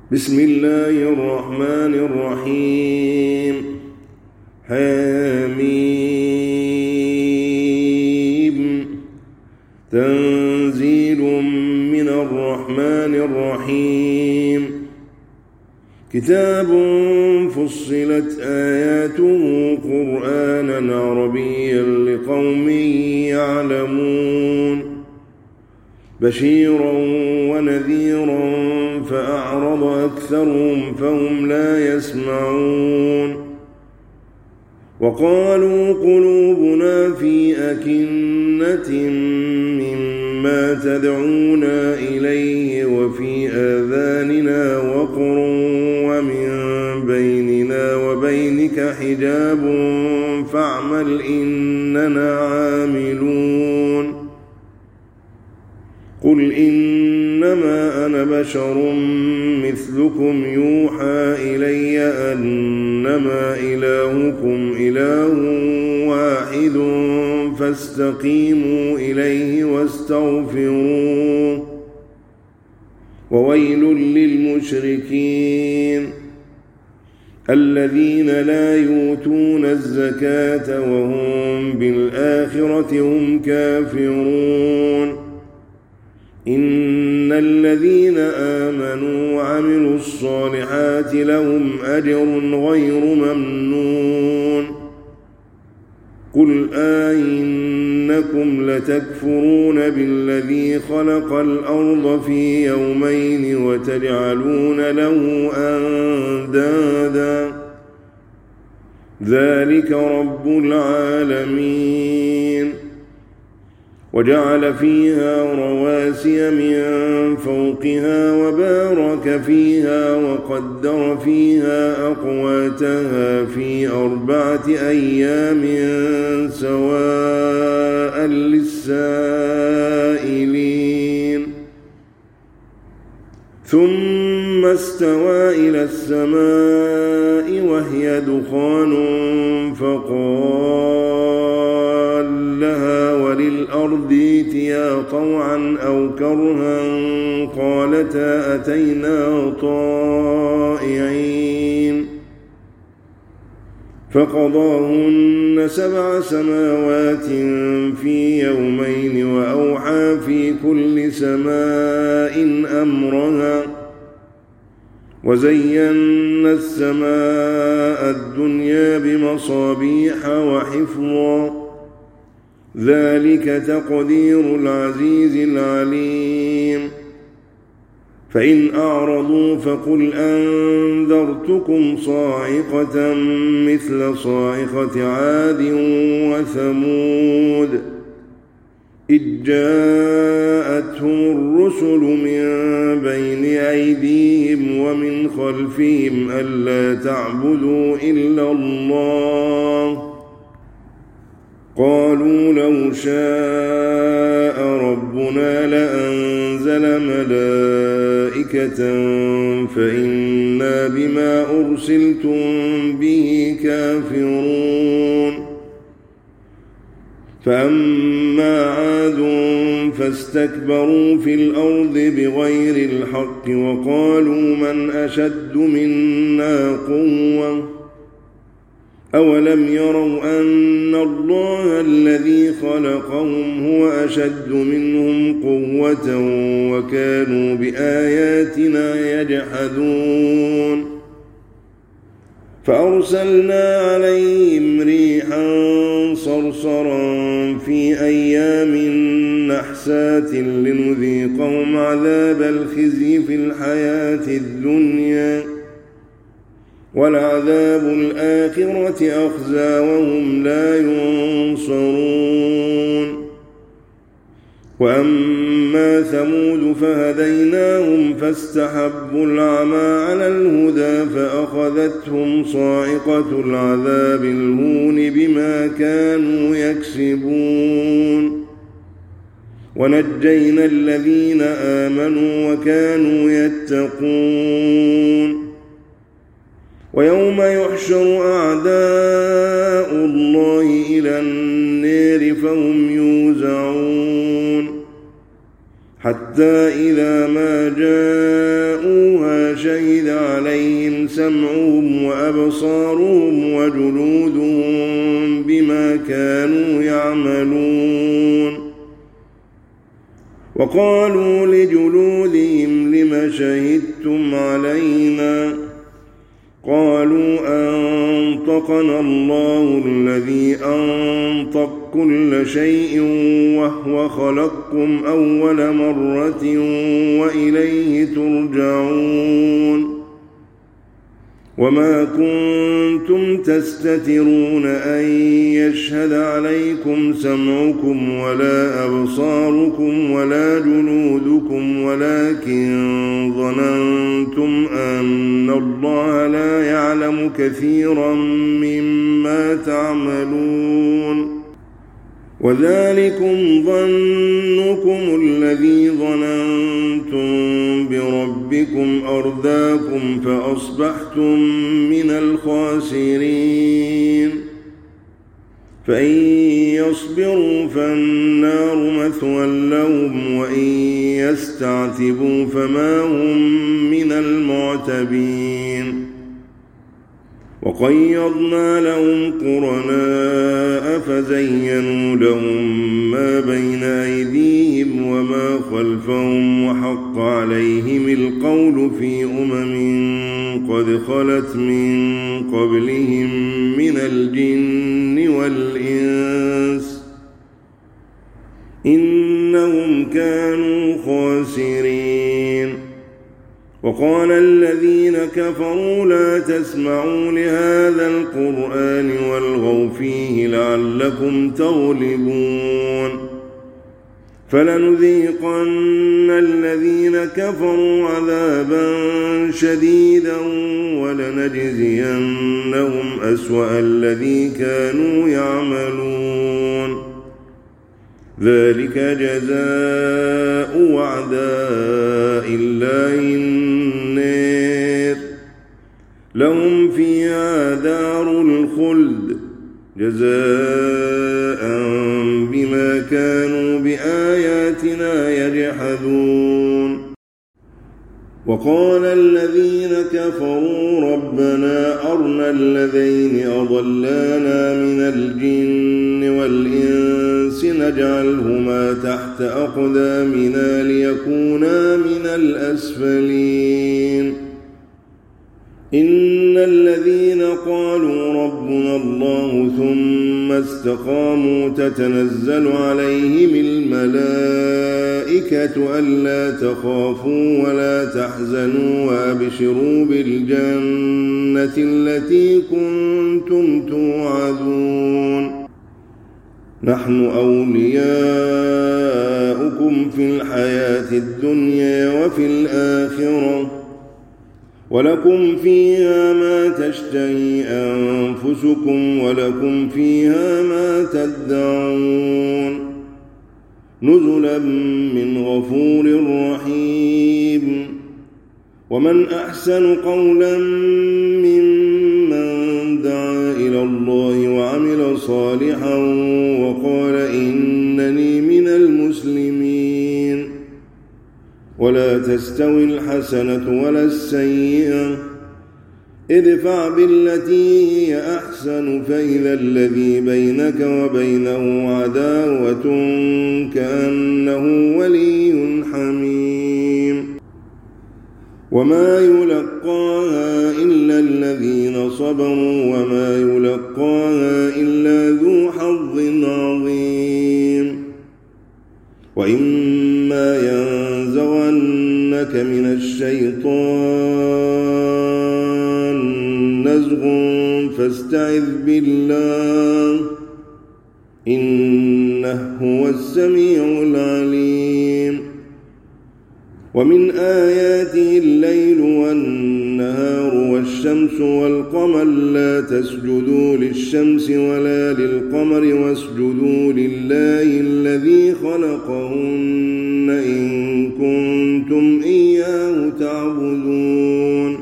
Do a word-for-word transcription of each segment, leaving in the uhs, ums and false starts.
بسم الله الرحمن الرحيم. حميم. تنزيل من الرحمن الرحيم. كتاب فصلت آياته قرآنا عربيا لقوم يعلمون بشيرا ونذيرا فأعرض أكثرهم فهم لا يسمعون وقالوا قلوبنا في أكنة مما تدعونا إليه وفي آذاننا وقر ومن بيننا وبينك حجاب فاعمل إننا عاملون قل إنما أنا بشر مثلكم يوحى إلي أنما إلهكم إله واحد فاستقيموا إليه واستغفروه وويل للمشركين الذين لا يؤتون الزكاة وهم بالآخرة هم كافرون إن الذين آمنوا وعملوا الصالحات لهم أجر غير ممنون قل أئنكم لتكفرون بالذي خلق الأرض في يومين وتجعلون له أندادا ذلك رب العالمين وجعل فيها رواسي من فوقها وبارك فيها وقدر فيها أقواتها في أربعة أيام سواء للسائلين ثم استوى إلى السماء وهي دخان فقال لها وللأرض ائتيا طوعا أو كرها قالتا أتينا طائعين فقضاهن سبع سماوات في يومين وأوحى في كل سماء أمرها وزينا السماء الدنيا بمصابيح وحفظا ذلك تقدير العزيز العليم فإن أعرضوا فقل أنذرتكم صاعقة مثل صاعقة عاد وثمود إذ جاءتهم الرسل من بين أيديهم ومن خلفهم ألا تعبدوا إلا الله قالوا لو شاء ربنا لأنزل ملائكة فإنا بما أرسلتم به كافرون فأما عاد فاستكبروا في الأرض بغير الحق وقالوا من أشد منا قوة أولم يروا أن الله الذي خلقهم هو أشد منهم قوة وكانوا بآياتنا يجحدون فأرسلنا عليهم ريحا صرصرا في أيام نحسات لنذيقهم عذاب الخزي في الحياة الدنيا ولعذاب الآخرة أخزى وهم لا ينصرون وأما ثمود فهديناهم فاستحبوا العمى على الهدى فأخذتهم صاعقة العذاب الهون بما كانوا يكسبون ونجينا الذين آمنوا وكانوا يتقون ويوم يحشر أعداء الله إلى النار فهم يوزعون حتى إذا ما جاءوها شهد سمعهم وأبصارهم وجلودهم بما كانوا يعملون. وقالوا لجلودهم لم شهدتم علينا؟ قالوا أنطقنا الله الذي أنطق كل شيء وهو خلقكم أول مرة وإليه ترجعون. وما كنتم تستترون أن يشهد عليكم سمعكم ولا أبصاركم ولا جلودكم ولكن ظننتم أن الله لا يعلم كثيرا مما تعملون. وذلكم ظنكم الذي ظننتم بربكم أرداكم فأصبحتم من الخاسرين. فإن يصبروا فالنار مثوى لهم وإن يستعتبوا فما هم من المعتبين. وقيضنا لهم قرناء فزينوا لهم ما بين أيديهم وما خلفهم وحق عليهم القول في أمم قد خلت من قبلهم من الجن والإنس إنهم كانوا خاسرين. وقال الذين كفروا لا تسمعوا لهذا القرآن والغوا فيه لعلكم تغلبون. فلنذيقن الذين كفروا عذابا شديدا ولنجزينهم أسوأ الذي كانوا يعملون. ذلك جزاء أعداء الله النار لهم فيها دار الخلد جزاء بما كانوا بآياتنا يجحدون. وقال الذين كفروا ربنا أرنا الذين أضلانا من الجن والإنس نجعلهما تحت أقدامنا ليكونا من الأسفلين. إن الذين قالوا ربنا الله ثم استقاموا تتنزل عليهم الملائكة ألا تخافوا ولا تحزنوا وأبشروا بالجنة التي كنتم توعدون. نحن أولياؤكم في الحياة الدنيا وفي الآخرة ولكم فيها ما تشتهي أنفسكم ولكم فيها ما تدعون نزلا من غفور رحيم. ومن أحسن قولا ممن دعا إلى الله وعمل صالحا وقال إنني من المسلمين. ولا تستوي الحسنة ولا السيئة ادفع بالتي هي أحسن فإذا الذي بينك وبينه عداوة كأنه ولي حميم. وما يلقاها إلا الذين صبروا وما يلقاها إلا ذو حظ عظيم. وإما ينزغنك من الشيطان نزغ فاستعذ بالله إنه هو السميع العليم. ومن آياته الليل والنهار والشمس والقمر لا تسجدوا للشمس ولا للقمر واسجدوا لله الذي خلقهن إن كنتم إياه تعبدون.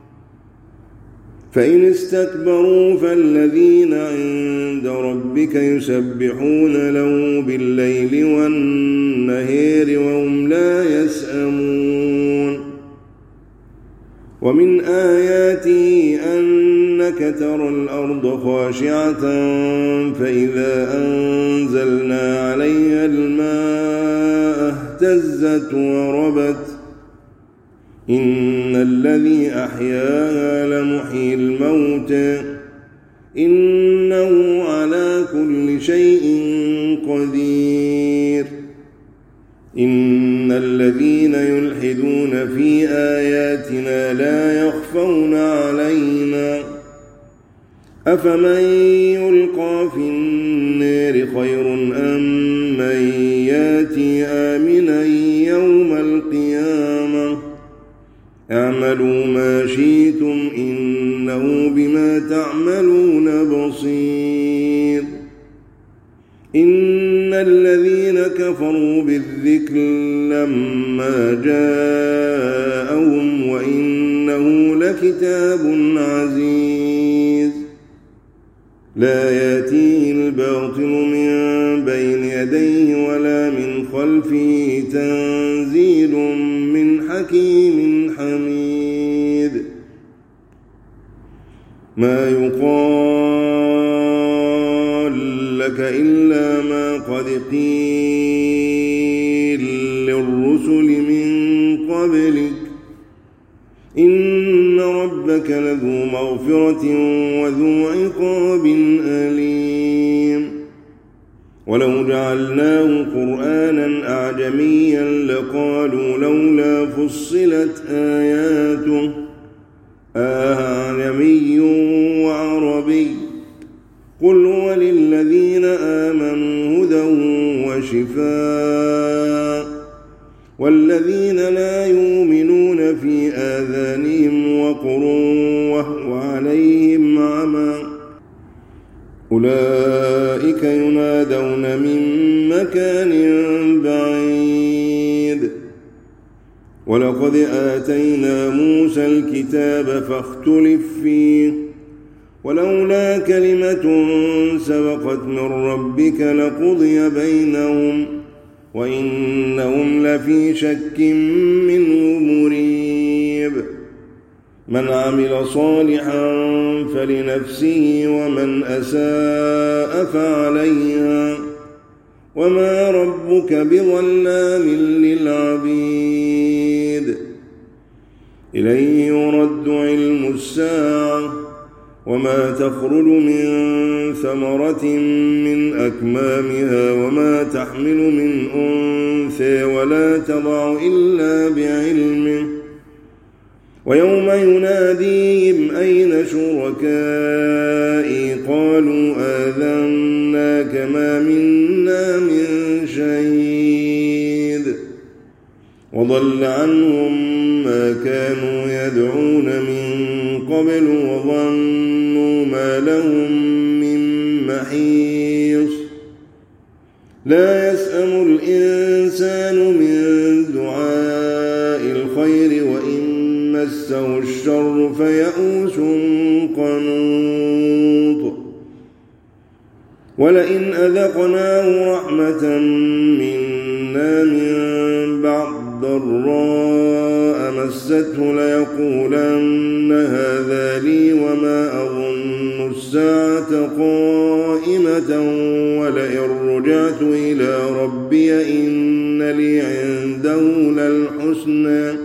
فإن استكبروا فالذين عند ربك يسبحون له بالليل والنهار وهم لا يسأمون. ومن آياته أنك ترى الأرض خاشعة فإذا أنزلنا عليها الماء اهتزت وربت إن الذي أحياها لمحيي الموتى إنه على كل شيء قدير إن الذين يلحدون في آياتنا لا يخفون علينا أفمن يلقى في النار خير أم من ياتي آمنا يوم القيامة اعملوا ما شئتم إنه بما تعملون بصير إن الذين كفروا بالذكر لما جاءهم وإنه لكتاب عزيز لا يأتيه الباطل من بين يديه ولا من خلفه تنزيل من حكيم حميد ما يقال لك إلا ما قد قيل للرسل من قبلك إن ربك لذو مغفرة وذو عقاب أليم ولو جعلناه قرآنا أعجميا لقالوا لولا فصلت آياته أعجمي وعربي قل هو للذين آمنوا هدى وشفاء والذين لا يؤمنون في آذانهم وقر وهو عليهم عمى أولئك ينادون من مكان بعيد ولقد آتينا موسى الكتاب فاختلف فيه ولولا كلمة سبقت من ربك لقضي بينهم وإنهم لفي شك منه مريب من عمل صالحا فلنفسه ومن أساء فعليها وما ربك بظلام للعبيد إليه يرد علم الساعة وما تخرج من ثمرة من أكمامها وما تحمل من أنثى ولا تضع إلا بعلمه ويوم يناديهم أين شركائي قالوا آذناك ما منا من شهيد وضل عنهم ما كانوا يدعون من قبل وظنوا ما لهم من محيص لا يسأم الإنسان من دعاء الخير وإن مسه الشر فيئوس قنوط ولئن أذقناه رحمة منا من بعد ضراء مسته ليقولن هذا لي وما أظن الساعة قائمة ولئن رجعت إلى ربي إن لي عنده للحسنى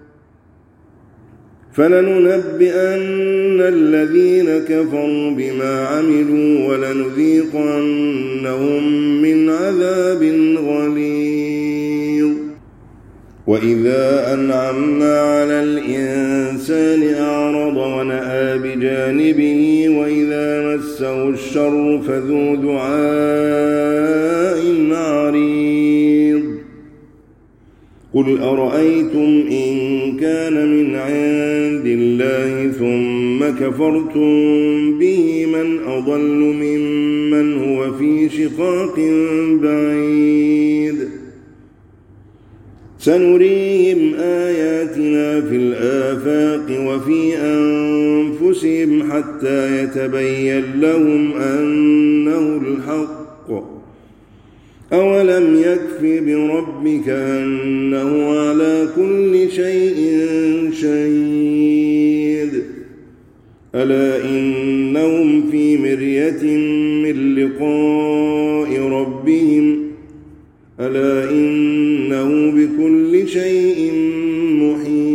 فلننبئن الذين كفروا بما عملوا ولنذيقنهم من عذاب غليظ وإذا أنعمنا على الإنسان أعرض ونأى بجانبه وإذا مسه الشر فذو دعاء عريض قل أرأيتم إن كان من عند الله ثم كفرتم به من أضل ممن هو في شقاق بعيد سنريهم آياتنا في الآفاق وفي أنفسهم حتى يتبين لهم أنه الحق أولم يكف بربك أنه على كل شيء شهيد ألا إنهم في مرية من لقاء ربهم ألا إنه بكل شيء محيط